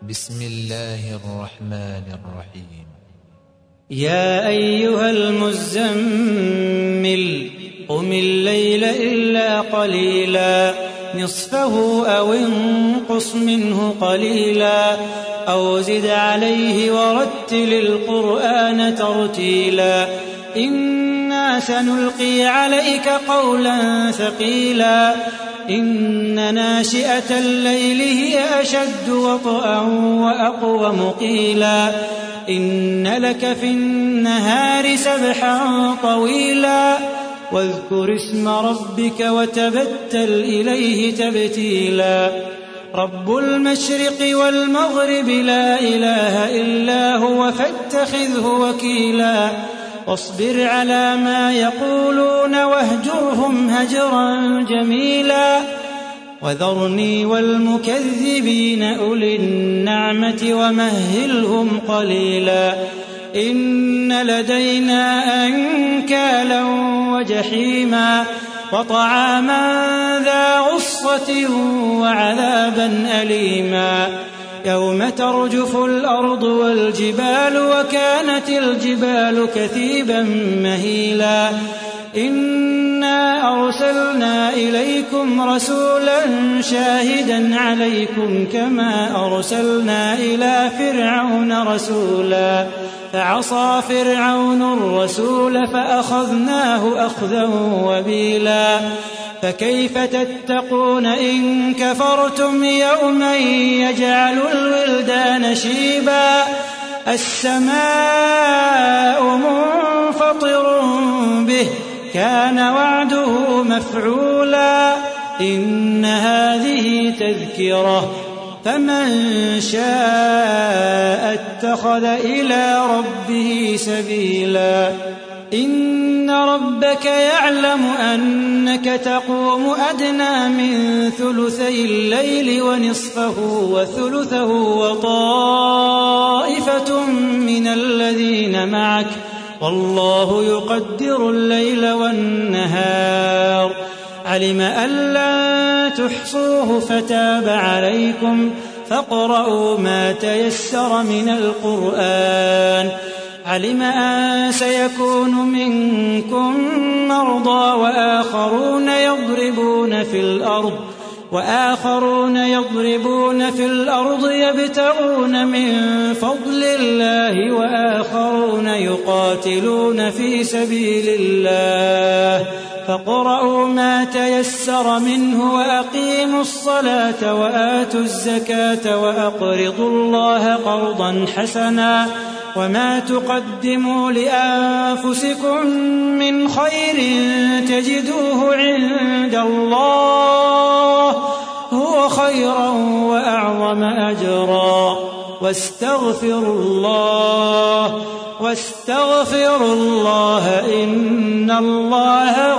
بسم الله الرحمن الرحيم. يا أيها المزمل قم الليل إلا قليلا نصفه أو انقص منه قليلا أو زد عليه ورتل القرآن ترتيلا إنا سنلقي عليك قولا ثقيلا إن ناشئة الليل هي أشد وطئا وأقوم قيلا إن لك في النهار سبحا طويلا واذكر اسم ربك وتبتل إليه تبتيلا رب المشرق والمغرب لا إله إلا هو فاتخذه وكيلا واصبر على ما يقولون واهجرهم هجرا جميلا وذرني والمكذبين أولي النعمة ومهلهم قليلا إن لدينا أنكالا وجحيما وطعاما ذا غصة وعذابا أليما يوم ترجف الأرض والجبال وكانت الجبال كثيبا مهيلا إنا أرسلنا إليكم رسولا شاهدا عليكم كما أرسلنا إلى فرعون رسولا فعصى فرعون الرسول فأخذناه أخذا وبيلا فكيف تتقون إن كفرتم يوما يجعل الولدان شيبا السماء منفطر به كان وعده مفعولا إن هذه تذكرة فمن شاء اتخذ إلى ربه سبيلا إن ربك يعلم أنك تقوم أدنى من ثلثي الليل ونصفه وثلثه وطائفة من الذين معك والله يقدر الليل والنهار علم أن لن تحصوه فتاب عليكم فاقرؤوا ما تيسر من القرآن علم أن سيكون منكم مرضى وآخرون يضربون في الأرض يبتغون من فضل الله وآخرون يقاتلون في سبيل الله فاقرؤوا ما تيسر منه وأقيموا الصلاة وآتوا الزكاة وأقرضوا الله قرضا حسنا وما تقدموا لأنفسكم من خير تجدوه عند الله هو خيرا وأعظم أجرا واستغفروا الله إن الله